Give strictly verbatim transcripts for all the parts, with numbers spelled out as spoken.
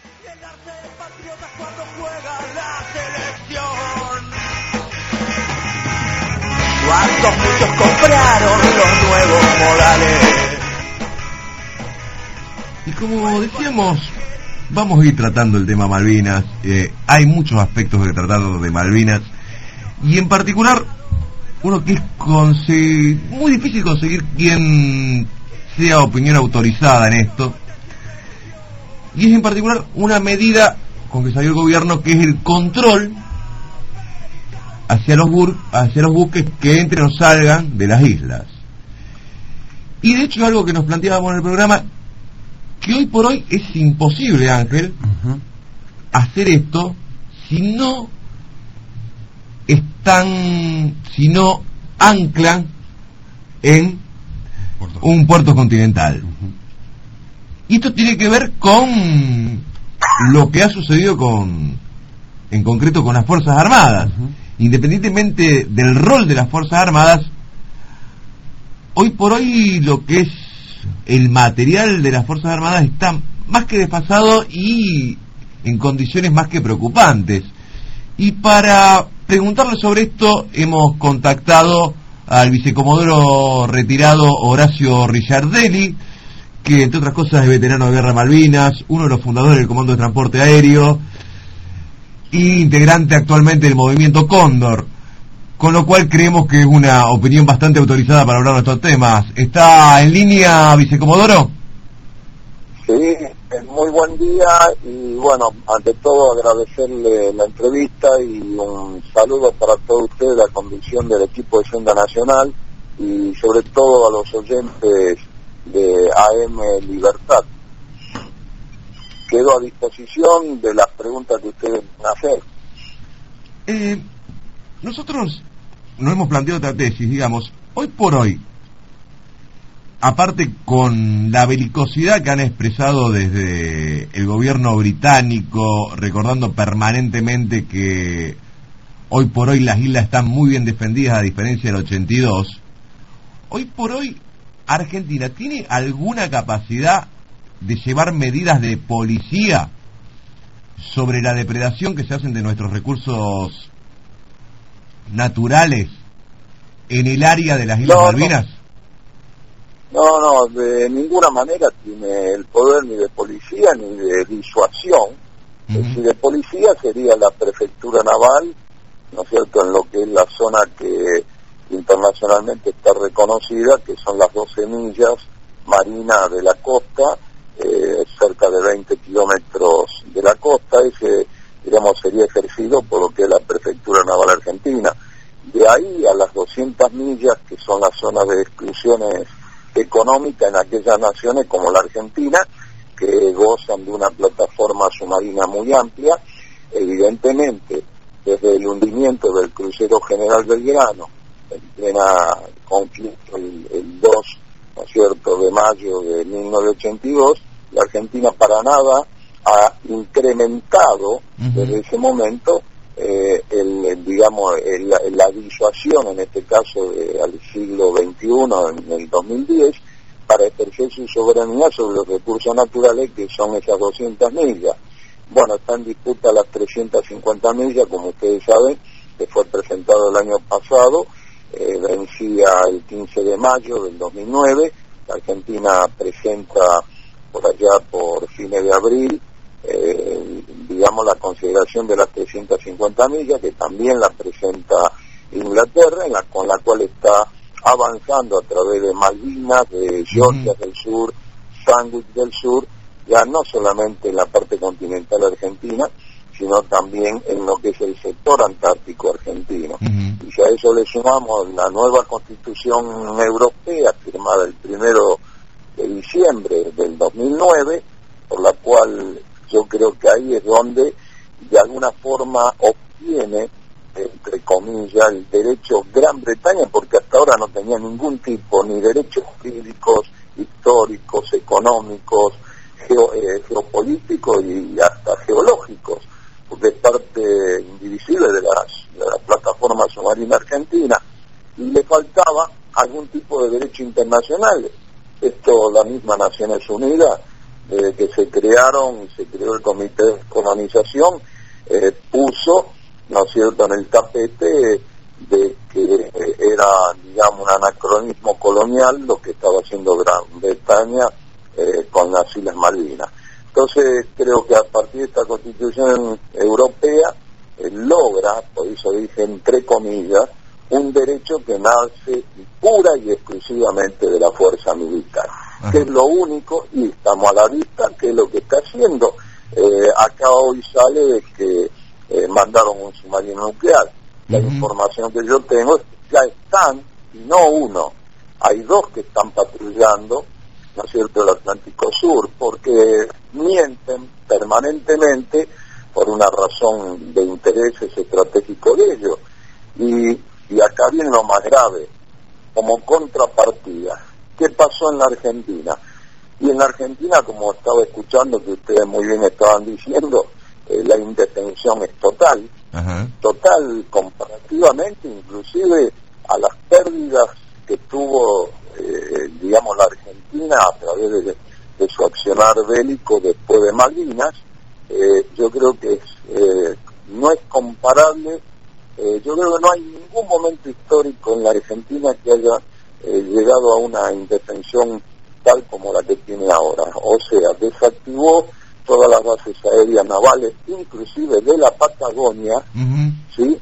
¿Cuántos muchos compraron los nuevos modales? Y como decíamos, vamos a ir tratando el tema Malvinas. Eh, hay muchos aspectos de tratar de Malvinas, y en particular uno que es conseguir, muy difícil conseguir quien sea opinión autorizada en esto, y es en particular una medida con que salió el gobierno, que es el control hacia los, bur hacia los buques que entren o salgan de las islas. Y de hecho es algo que nos planteábamos en el programa, que hoy por hoy es imposible, Ángel, uh-huh. hacer esto si no están, si no anclan en puerto. un puerto continental. Uh-huh. Y esto tiene que ver con lo que ha sucedido con, en concreto, con las Fuerzas Armadas. Uh-huh. Independientemente del rol de las Fuerzas Armadas, hoy por hoy lo que es el material de las Fuerzas Armadas está más que desfasado y en condiciones más que preocupantes. Y para preguntarle sobre esto hemos contactado al vicecomodoro retirado Horacio Ricciardelli, que entre otras cosas es veterano de Guerra Malvinas, uno de los fundadores del Comando de Transporte Aéreo y integrante actualmente del movimiento Cóndor, con lo cual creemos que es una opinión bastante autorizada para hablar de estos temas. ¿Está en línea, vicecomodoro? Sí, muy buen día, y bueno, ante todo agradecerle la entrevista y un saludo para todos ustedes, la conducción del equipo de Senda Nacional y sobre todo a los oyentes de A M Libertad. Quedo a disposición de las preguntas que ustedes van a hacer. Eh, nosotros nos hemos planteado otra tesis, digamos, hoy por hoy, aparte con la belicosidad que han expresado desde el gobierno británico, recordando permanentemente que hoy por hoy las islas están muy bien defendidas a diferencia del ochenta y dos, hoy por hoy Argentina tiene alguna capacidad de llevar medidas de policía sobre la depredación que se hacen de nuestros recursos naturales en el área de las Islas no, Malvinas? No, no, de ninguna manera tiene el poder ni de policía ni de disuasión. Uh-huh. Si de policía sería la prefectura naval, ¿no es cierto?, en lo que es la zona que internacionalmente está reconocida, que son las doce millas marinas de la costa, eh, cerca de veinte kilómetros de la costa. Ese, digamos, sería ejercido por lo que es la prefectura naval argentina. De ahí a las doscientas millas, que son las zonas de exclusiones económicas en aquellas naciones como la Argentina, que gozan de una plataforma submarina muy amplia, evidentemente, desde el hundimiento del crucero General Belgrano, en plena conflicto el, el dos, ¿no es cierto?, de mayo de mil novecientos ochenta y dos, la Argentina para nada ha incrementado uh-huh. desde ese momento eh, el, el digamos el, la disuasión, en este caso de, al siglo veintiuno, en el dos mil diez, para ejercer su soberanía sobre los recursos naturales, que son esas doscientas millas. Bueno, está en disputa las trescientas cincuenta millas, como ustedes saben, que fue presentado el año pasado, eh, vencía el quince de mayo del dos mil nueve, la Argentina presenta por allá por fines de abril, eh, digamos, la consideración de las trescientas cincuenta millas, que también la presenta Inglaterra, en la, con la cual está avanzando a través de Malvinas, de Georgia mm. del Sur, Sandwich del Sur, ya no solamente en la parte continental argentina, sino también en lo que es el sector antártico argentino. Uh-huh. Y si a eso le sumamos la nueva Constitución Europea, firmada el primero de diciembre del dos mil nueve, por la cual yo creo que ahí es donde de alguna forma obtiene, entre comillas, el derecho Gran Bretaña, porque hasta ahora no tenía ningún tipo, ni derechos jurídicos, históricos, económicos, geo, eh, geopolíticos y hasta geológicos, porque es parte indivisible de, las, de la plataforma submarina argentina, y le faltaba algún tipo de derecho internacional. Esto la misma Naciones Unidas eh, que se crearon, se creó el Comité de Colonización, eh, puso, ¿no es cierto?, en el tapete de que eh, era, digamos, un anacronismo colonial lo que estaba haciendo Gran Bretaña eh, con las Islas Malvinas. Entonces creo que a partir de esta Constitución Europea eh, logra, por eso dije entre comillas, un derecho que nace pura y exclusivamente de la fuerza militar. Ajá. Que es lo único, y estamos a la vista, que es lo que está haciendo. Eh, acá hoy sale de que eh, mandaron un submarino nuclear. La uh-huh. información que yo tengo es que ya están, y no uno, hay dos que están patrullando, ¿no es cierto?, el Atlántico Sur, porque mienten permanentemente por una razón de intereses estratégicos de ellos. Y, y acá viene lo más grave, como contrapartida. ¿Qué pasó en la Argentina? Y en la Argentina, como estaba escuchando que ustedes muy bien estaban diciendo, eh, la indefensión es total, uh-huh. total comparativamente inclusive a las pérdidas que tuvo, eh, digamos, la Argentina a través de, de su accionar bélico después de Malvinas. Eh, yo creo que es, eh, no es comparable, eh, yo creo que no hay ningún momento histórico en la Argentina que haya eh, llegado a una indefensión tal como la que tiene ahora, o sea, desactivó todas las bases aéreas navales, inclusive de la Patagonia, uh-huh. ¿sí?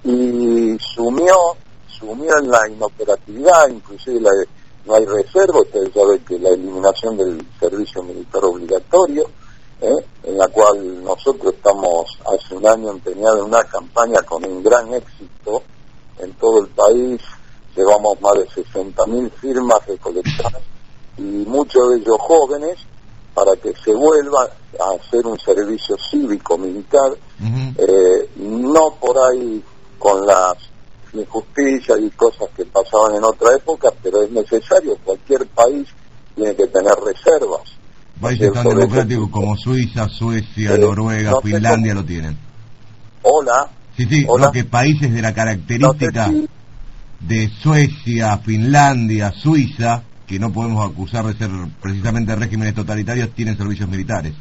Y sumió, sumió en la inoperatividad, inclusive la, no hay reserva. Ustedes saben que la eliminación del servicio militar obligatorio, ¿eh? en la cual nosotros estamos hace un año empeñados en una campaña con un gran éxito en todo el país, llevamos más de sesenta mil firmas recolectadas, y muchos de ellos jóvenes, para que se vuelva a hacer un servicio cívico-militar, uh-huh. eh, no por ahí con las injusticias y cosas que pasaban en otra época, pero es necesario. Cualquier país tiene que tener reservas. Países tan democráticos como Suiza, Suecia, eh, Noruega, no Finlandia lo tienen. Hola. Sí, sí, hola. No, que países de la característica no sé si... de Suecia, Finlandia, Suiza, que no podemos acusar de ser precisamente regímenes totalitarios, tienen servicios militares.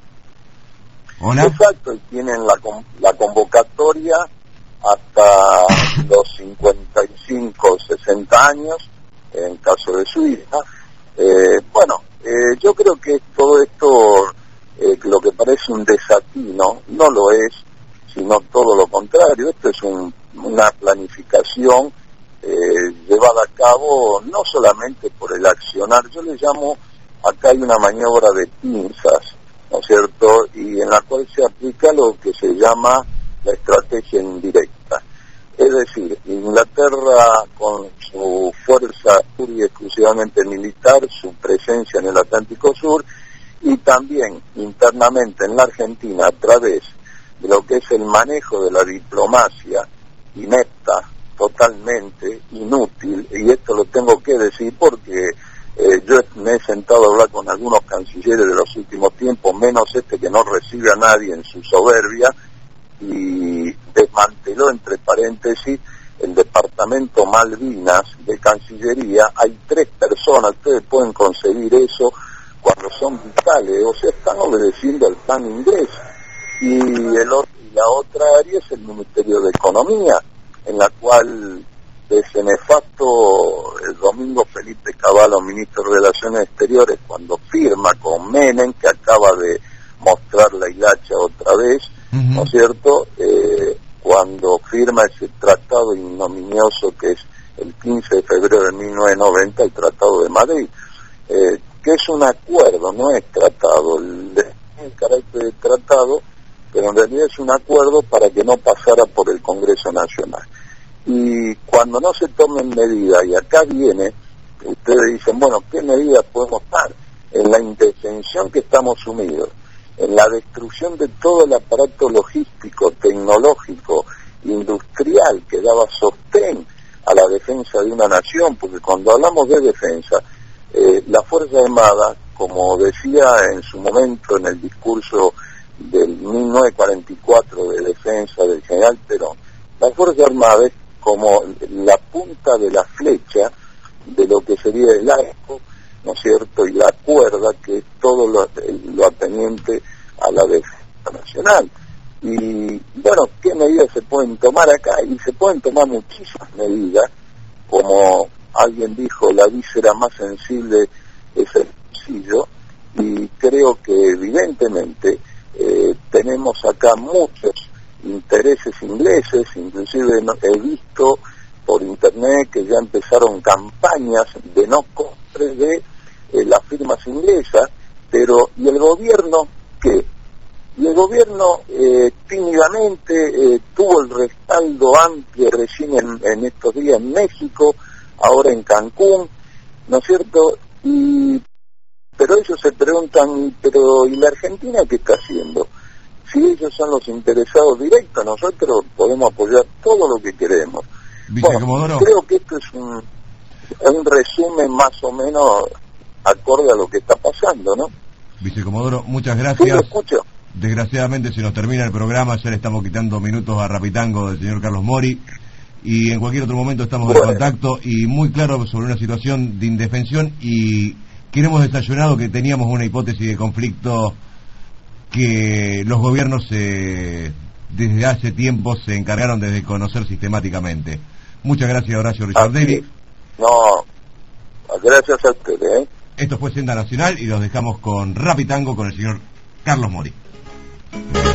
¿Hola? Exacto, y tienen la, la convocatoria hasta los cincuenta y cinco, sesenta años, en caso de Suiza. Eh, bueno, eh, yo creo que todo esto, eh, lo que parece un desatino, no lo es, sino todo lo contrario. Esto es un, una planificación Eh, llevada a cabo no solamente por el accionar, yo le llamo, acá hay una maniobra de pinzas, ¿no es cierto?, y en la cual se aplica lo que se llama la estrategia indirecta. Es decir, Inglaterra con su fuerza pura y exclusivamente militar, su presencia en el Atlántico Sur, y también internamente en la Argentina a través de lo que es el manejo de la diplomacia inepta, totalmente inútil, y esto lo tengo que decir porque eh, yo me he sentado a hablar con algunos cancilleres de los últimos tiempos, menos este que no recibe a nadie en su soberbia, y desmanteló, entre paréntesis, el departamento Malvinas de Cancillería. Hay tres personas, ustedes pueden conseguir eso cuando son vitales, o sea, están obedeciendo al plan inglés, y, el, y la otra área es el Ministerio de Economía, en la cual ese nefasto el domingo Felipe Cavallo, ministro de Relaciones Exteriores, cuando firma con Menem, que acaba de mostrar la hilacha otra vez, uh-huh. ¿no es cierto?, eh, cuando firma ese tratado ignominioso que es el quince de febrero de mil novecientos noventa, el Tratado de Madrid, eh, que es un acuerdo, no es tratado, el, el carácter de tratado, pero en realidad es un acuerdo para que no pasara por el Congreso Nacional. Y cuando no se tomen medidas, y acá viene, ustedes dicen, bueno, ¿qué medidas podemos dar? En la indefensión que estamos sumidos, en la destrucción de todo el aparato logístico, tecnológico, industrial, que daba sostén a la defensa de una nación, porque cuando hablamos de defensa, eh, la Fuerza Armada, como decía en su momento en el discurso del mil novecientos cuarenta y cuatro de defensa del general Perón, la Fuerza Armada es como la punta de la flecha de lo que sería el arco ¿no es cierto?, y la cuerda, que es todo lo, lo atendiente a la defensa nacional. Y bueno, ¿qué medidas se pueden tomar acá? Y se pueden tomar muchísimas medidas, como alguien dijo, la víscera más sensible es el bolsillo, y creo que evidentemente eh, tenemos acá muchos intereses ingleses, inclusive no, he visto por internet que ya empezaron campañas de no compra de eh, las firmas inglesas, pero ¿y el gobierno qué? Y el gobierno eh, tímidamente eh, tuvo el respaldo amplio recién en, en estos días en México, ahora en Cancún, ¿no es cierto? Y pero ellos se preguntan, pero ¿y la Argentina qué está haciendo? Si ellos son los interesados directos, nosotros podemos apoyar todo lo que queremos. Bueno, creo que esto es un, un resumen más o menos acorde a lo que está pasando, ¿no? Vicecomodoro, muchas gracias. Sí, lo escucho. Desgraciadamente se nos termina el programa, ya le estamos quitando minutos a Rapitango del señor Carlos Mori, y en cualquier otro momento estamos bueno. en contacto, y muy claro sobre una situación de indefensión, y queremos desayunado que teníamos una hipótesis de conflicto que los gobiernos eh, desde hace tiempo se encargaron de desconocer sistemáticamente. Muchas gracias, Horacio Richardelli. No, gracias a ustedes. ¿eh? Esto fue Senda Nacional y los dejamos con Rapitango con el señor Carlos Mori.